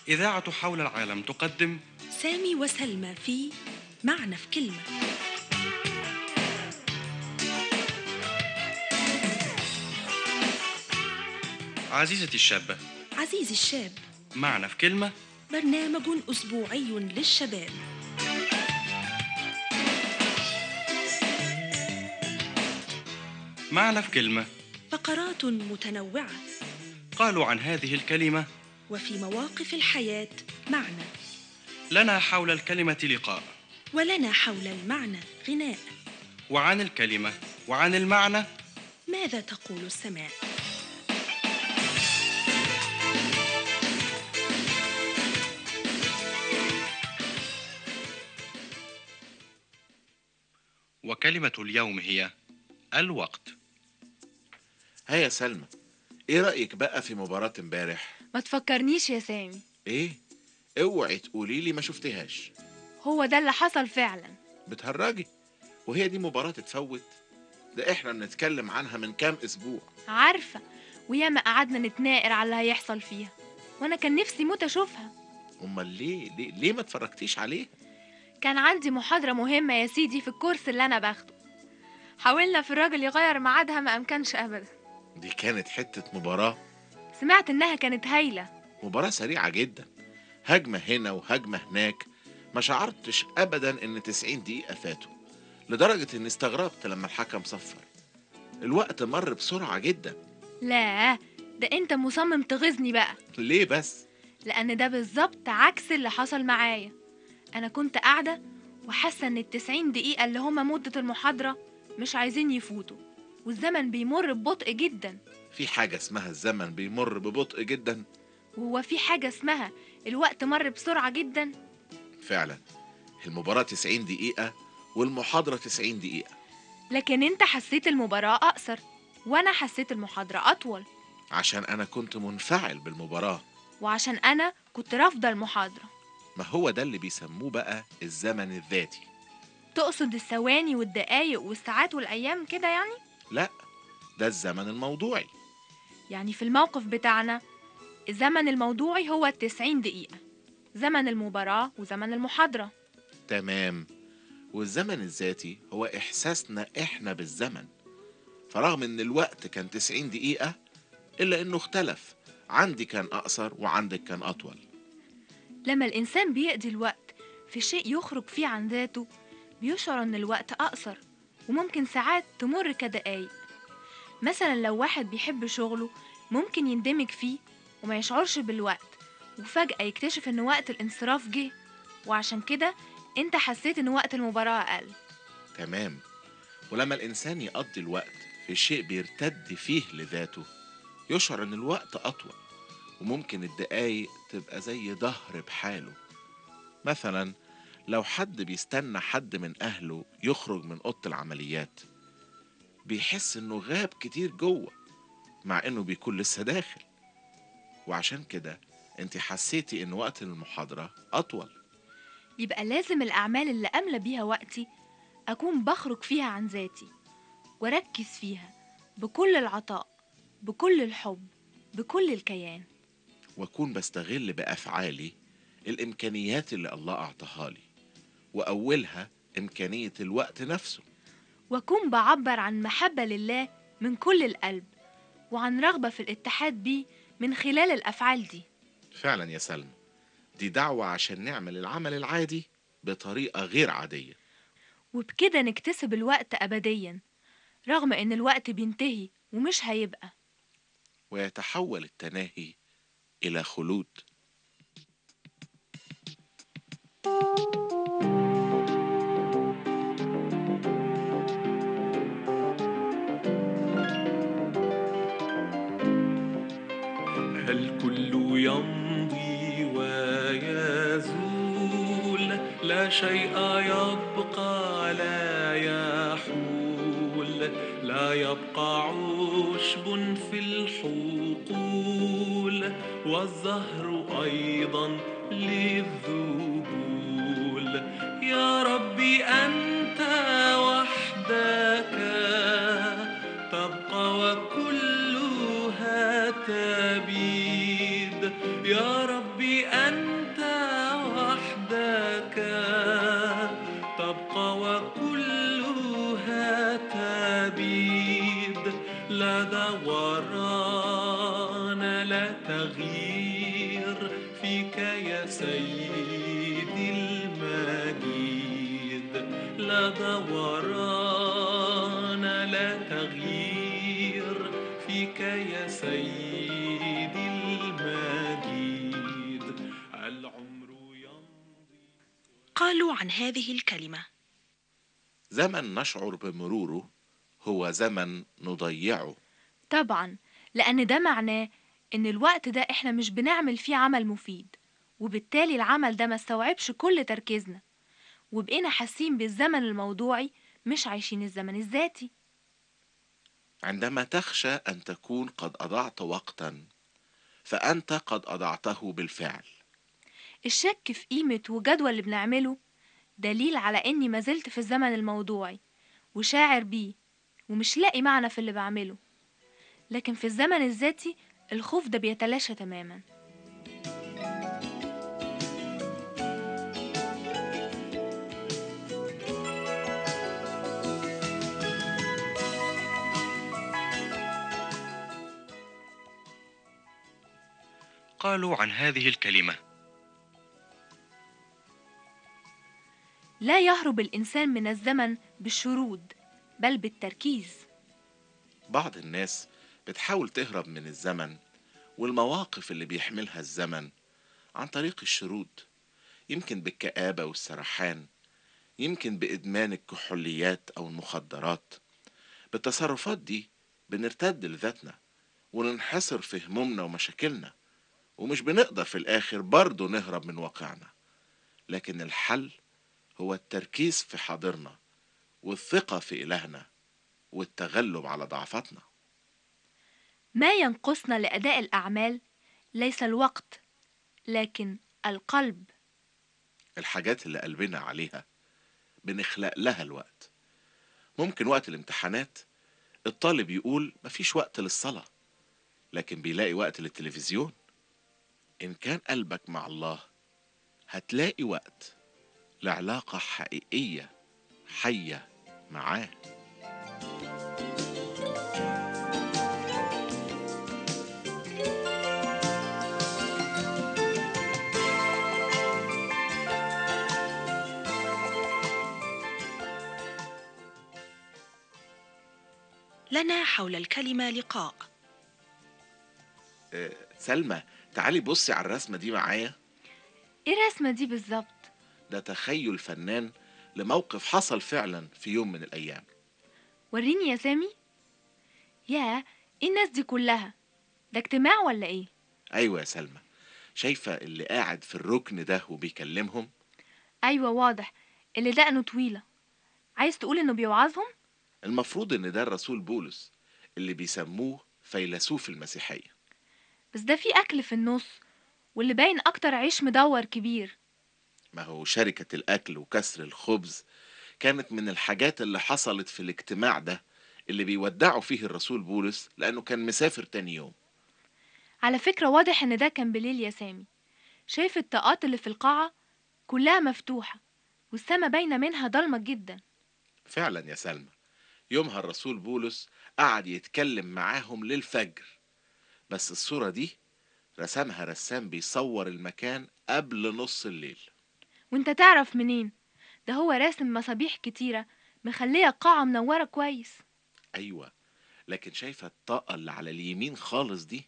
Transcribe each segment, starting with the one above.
إذاعة حول العالم تقدم سامي وسلمى في معنى في كلمة. عزيزتي الشابة، عزيزي الشاب، معنا في كلمة. برنامج أسبوعي للشباب. معنا في كلمة. فقرات متنوعة قالوا عن هذه الكلمة: وفي مواقف الحياة معنى، لنا حول الكلمة لقاء، ولنا حول المعنى غناء. وعن الكلمة وعن المعنى ماذا تقول السماء؟ وكلمة اليوم هي الوقت. ها يا سلمى، ايه رأيك بقى في مباراة امبارح؟ ما تفكرنيش يا سامي. ايه؟ اوعي تقولي لي ما شفتهاش. هو ده اللي حصل فعلا. بتهرجي؟ وهي دي مباراة تتفوت؟ ده احنا بنتكلم عنها من كام اسبوع. عارفة، وياما قعدنا نتناقر على اللي هيحصل فيها، وانا كان نفسي موت اشوفها. امال ليه ما اتفرجتيش عليها؟ كان عندي محاضرة مهمة يا سيدي في الكورس اللي انا باخده. حاولنا في الراجل يغير ميعادها، ما امكنش ابدا. دي كانت حتة مباراة. سمعت انها كانت هايلة. مباراة سريعة جدا، هجمة هنا وهجمة هناك. ما شعرتش ابدا ان 90 دقيقة فاتوا، لدرجة اني استغربت لما الحكم صفر. الوقت مر بسرعة جدا. لا، ده انت مصمم تغيظني بقى. ليه بس؟ لان ده بالظبط عكس اللي حصل معايا. انا كنت قاعدة وحاسة ان ال90 دقيقة اللي هما مدة المحاضرة مش عايزين يفوتوا، والزمن بيمر ببطء جدا. في حاجة اسمها الزمن بيمر ببطء جدا؟ وهو في حاجة اسمها الوقت مر بسرعة جدا؟ فعلا، المباراة 90 دقيقة والمحاضرة 90 دقيقة. لكن انت حسيت المباراة أقصر، وانا حسيت المحاضرة أطول. عشان أنا كنت منفعل بالمباراة. وعشان انا كنت رافضة المحاضرة. ما هو ده اللي بيسموه بقى الزمن الذاتي. تقصد الثواني والدقايق والساعات والأيام كده يعني؟ لا، ده الزمن الموضوعي. يعني في الموقف بتاعنا الزمن الموضوعي هو ال90 دقيقة، زمن المباراة وزمن المحاضرة. تمام. والزمن الذاتي هو إحساسنا إحنا بالزمن. فرغم إن الوقت كان 90 دقيقة، إلا إنه اختلف. عندي كان أقصر وعندك كان أطول. لما الإنسان بيقضي الوقت في شيء يخرج فيه عن ذاته، بيشعر إن الوقت أقصر، وممكن ساعات تمر كدقايق. مثلا لو واحد بيحب شغله ممكن يندمج فيه وما يشعرش بالوقت، وفجأة يكتشف إن وقت الانصراف جه، وعشان كده انت حسيت إن وقت المباراة أقل. تمام. ولما الإنسان يقضي الوقت في شيء بيرتد فيه لذاته، يشعر إن الوقت أطول، وممكن الدقايق تبقى زي ظهر بحاله. مثلا لو حد بيستنى حد من أهله يخرج من أوضة العمليات، بيحس إنه غاب كتير جوه، مع إنه بيكون لسه داخل. وعشان كده انت حسيتي إن وقت المحاضرة أطول. يبقى لازم الأعمال اللي أملى بيها وقتي أكون بخرج فيها عن ذاتي، وأركز فيها بكل العطاء، بكل الحب، بكل الكيان. وأكون بستغل بأفعالي الإمكانيات اللي الله أعطاها لي، وأولها إمكانية الوقت نفسه. وأكون بعبر عن محبة لله من كل القلب، وعن رغبة في الاتحاد بيه من خلال الأفعال دي. فعلا يا سلمى، دي دعوة عشان نعمل العمل العادي بطريقة غير عادية. وبكده نكتسب الوقت أبديا، رغم إن الوقت بينتهي ومش هيبقى. ويتحول التناهي إلى خلود. الكل يمضي ويزول، لا شيء يبقى لا يحول، لا يبقى عشب في الحقول، والزهر أيضا للذهول. يا ربي أنت وحدك تبقى وكلها تبيد. يا ربي أنت وحدك تبقى وكلها تبيد، لا دوران لا تغيير فيك يا سيدي المجيد، لا دوران لا تغيير فيك يا سيدي المجيد، العمر يمضي. قالوا عن هذه الكلمة: زمن نشعر بمروره هو زمن نضيعه. طبعا، لأن ده معناه إن الوقت ده إحنا مش بنعمل فيه عمل مفيد، وبالتالي العمل ده ما استوعبش كل تركيزنا، وبقينا حاسين بالزمن الموضوعي مش عايشين الزمن الذاتي. عندما تخشى أن تكون قد أضعت وقتا فأنت قد أضعته بالفعل. الشك في قيمة وجدوى اللي بنعمله دليل على إني ما زلت في الزمن الموضوعي وشاعر بيه ومش لاقي معنى في اللي بعمله. لكن في الزمن الذاتي الخوف ده بيتلاشى تماما. قالوا عن هذه الكلمة: لا يهرب الإنسان من الزمن بالشرود بل بالتركيز. بعض الناس بتحاول تهرب من الزمن والمواقف اللي بيحملها الزمن عن طريق الشرود، يمكن بالكآبة والسرحان، يمكن بإدمان الكحوليات أو المخدرات. بالتصرفات دي بنرتد لذاتنا وننحصر في همومنا ومشاكلنا، ومش بنقدر في الآخر برضو نهرب من واقعنا. لكن الحل هو التركيز في حاضرنا والثقة في إلهنا والتغلب على ضعفاتنا. ما ينقصنا لأداء الأعمال ليس الوقت لكن القلب. الحاجات اللي قلبنا عليها بنخلق لها الوقت. ممكن وقت الامتحانات الطالب يقول مفيش وقت للصلاة، لكن بيلاقي وقت للتلفزيون. إن كان قلبك مع الله هتلاقي وقت لعلاقة حقيقية حية معاه. لنا حول الكلمة لقاء. سلمى، تعالي بصي على الرسمة دي معايا. إيه الرسمة دي بالظبط؟ ده تخيل فنان لموقف حصل فعلا في يوم من الأيام. وريني يا سامي. ياه، إيه الناس دي كلها؟ ده اجتماع ولا إيه؟ أيوة يا سلمى، شايفة اللي قاعد في الركن ده وبيكلمهم؟ أيوة واضح، اللي دقنه طويلة. عايز تقول إنه بيوعظهم؟ المفروض إن ده الرسول بولس اللي بيسموه فيلسوف المسيحية. بس ده في أكل في النص، واللي باين أكتر عيش مدور كبير. ما هو شركة الأكل وكسر الخبز كانت من الحاجات اللي حصلت في الاجتماع ده اللي بيودعوا فيه الرسول بولس لأنه كان مسافر تاني يوم. على فكرة واضح إن ده كان بالليل يا سامي. شايف الطاقات اللي في القاعة كلها مفتوحة، والسما باينة منها ضلمة جدا. فعلا يا سلمى، يومها الرسول بولس قعد يتكلم معاهم للفجر، بس الصورة دي رسمها رسام بيصور المكان قبل نص الليل. وانت تعرف منين؟ ده هو راسم مصابيح كتيرة مخلية القاعة منورة كويس. أيوة، لكن شايفة الطاقة اللي على اليمين خالص دي؟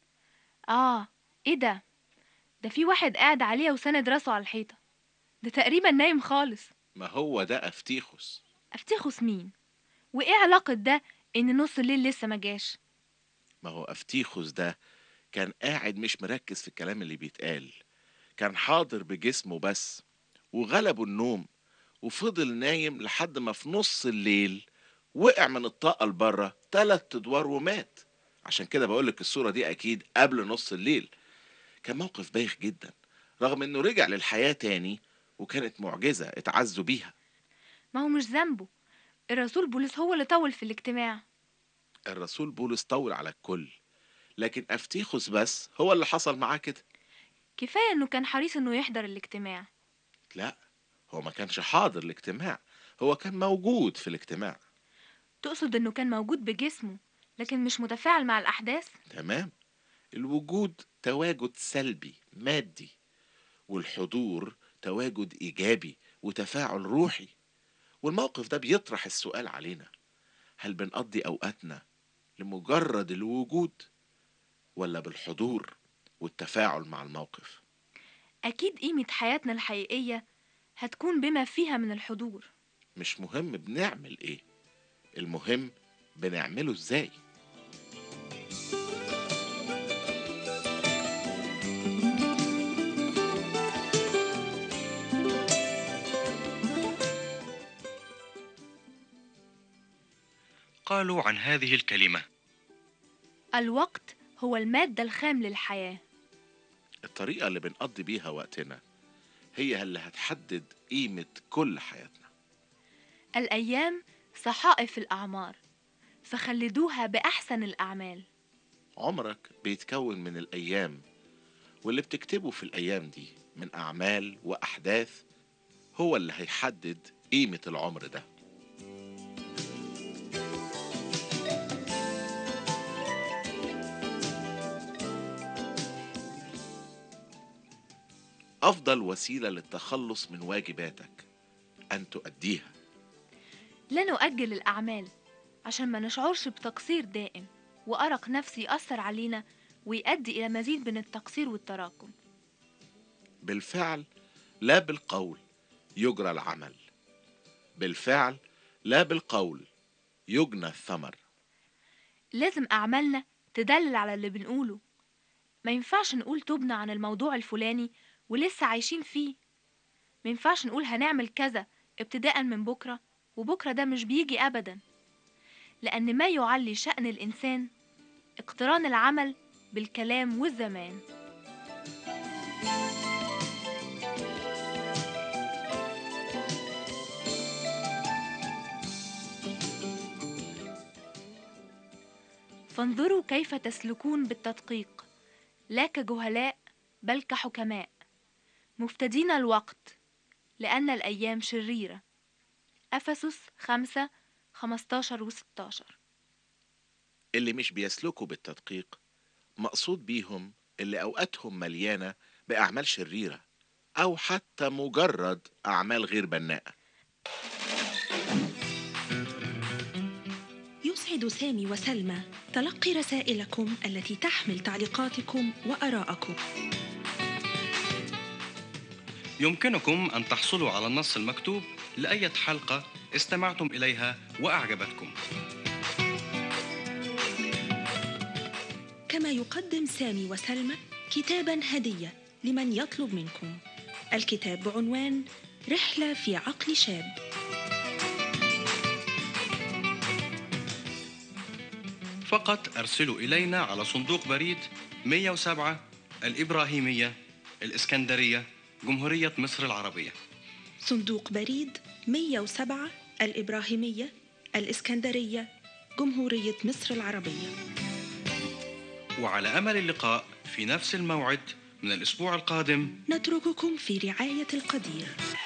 ايه ده؟ ده في واحد قاعد عليها وساند راسه على الحيطة. ده تقريبا نايم خالص. ما هو ده أفتيخوس. افتخس مين؟ وايه علاقة ده ان نص الليل لسه ما جاش؟ ما هو أفتيخوس ده كان قاعد مش مركز في الكلام اللي بيتقال، كان حاضر بجسمه بس، وغلبه النوم وفضل نايم لحد ما في نص الليل وقع من الطاقة لبره 3 أدوار ومات. عشان كده بقولك الصورة دي أكيد قبل نص الليل. كان موقف بايخ جدا، رغم إنه رجع للحياة تاني وكانت معجزة اتعزوا بيها. ما هو مش ذنبه، الرسول بولس هو اللي طول في الاجتماع. الرسول بولس طول على الكل، لكن أفتيخوس بس هو اللي حصل معاه كده. كفاية انه كان حريص انه يحضر الاجتماع. لا، هو ما كانش حاضر الاجتماع، هو كان موجود في الاجتماع. تقصد إنه كان موجود بجسمه لكن مش متفاعل مع الأحداث؟ تمام. الوجود تواجد سلبي مادي، والحضور تواجد إيجابي وتفاعل روحي. والموقف ده بيطرح السؤال علينا: هل بنقضي أوقاتنا لمجرد الوجود ولا بالحضور والتفاعل مع الموقف؟ أكيد قيمة حياتنا الحقيقية هتكون بما فيها من الحضور. مش مهم بنعمل ايه، المهم بنعمله ازاي. قالوا عن هذه الكلمة: الوقت هو المادة الخام للحياة. الطريقة اللي بنقضي بيها وقتنا هي اللي هتحدد قيمة كل حياتنا. الأيام صحائف الأعمار، فخلدوها بأحسن الأعمال. عمرك بيتكون من الأيام، واللي بتكتبه في الأيام دي من أعمال وأحداث هو اللي هيحدد قيمة العمر ده. أفضل وسيلة للتخلص من واجباتك أن تؤديها. لا نؤجل الأعمال عشان ما نشعرش بتقصير دائم وأرق نفسي يأثر علينا ويؤدي إلى مزيد من التقصير والتراكم. بالفعل لا بالقول يجرى العمل، بالفعل لا بالقول يجنى الثمر. لازم أعمالنا تدلل على اللي بنقوله. ما ينفعش نقول تبنى عن الموضوع الفلاني ولسه عايشين فيه. ما ينفعش نقول هنعمل كذا ابتداء من بكرة وبكرة ده مش بيجي أبدا، لأن ما يعلي شأن الإنسان اقتران العمل بالكلام والزمان. فانظروا كيف تسلكون بالتدقيق، لا كجهلاء بل كحكماء، مفتدين الوقت لأن الأيام شريرة. أفسس 5:15-16. اللي مش بيسلكوا بالتدقيق مقصود بيهم اللي أوقاتهم مليانة بأعمال شريرة أو حتى مجرد أعمال غير بناءة. يسعد سامي وسلمى تلقي رسائلكم التي تحمل تعليقاتكم وآراءكم. يمكنكم أن تحصلوا على النص المكتوب لأي حلقة استمعتم إليها وأعجبتكم. كما يقدم سامي وسلمى كتاباً هدية لمن يطلب منكم. الكتاب بعنوان رحلة في عقل شاب. فقط أرسلوا إلينا على صندوق بريد 107 الإبراهيمية، الإسكندرية، جمهورية مصر العربية. صندوق بريد 107 الإبراهيمية، الإسكندرية، جمهورية مصر العربية. وعلى أمل اللقاء في نفس الموعد من الأسبوع القادم. نترككم في رعاية القدير.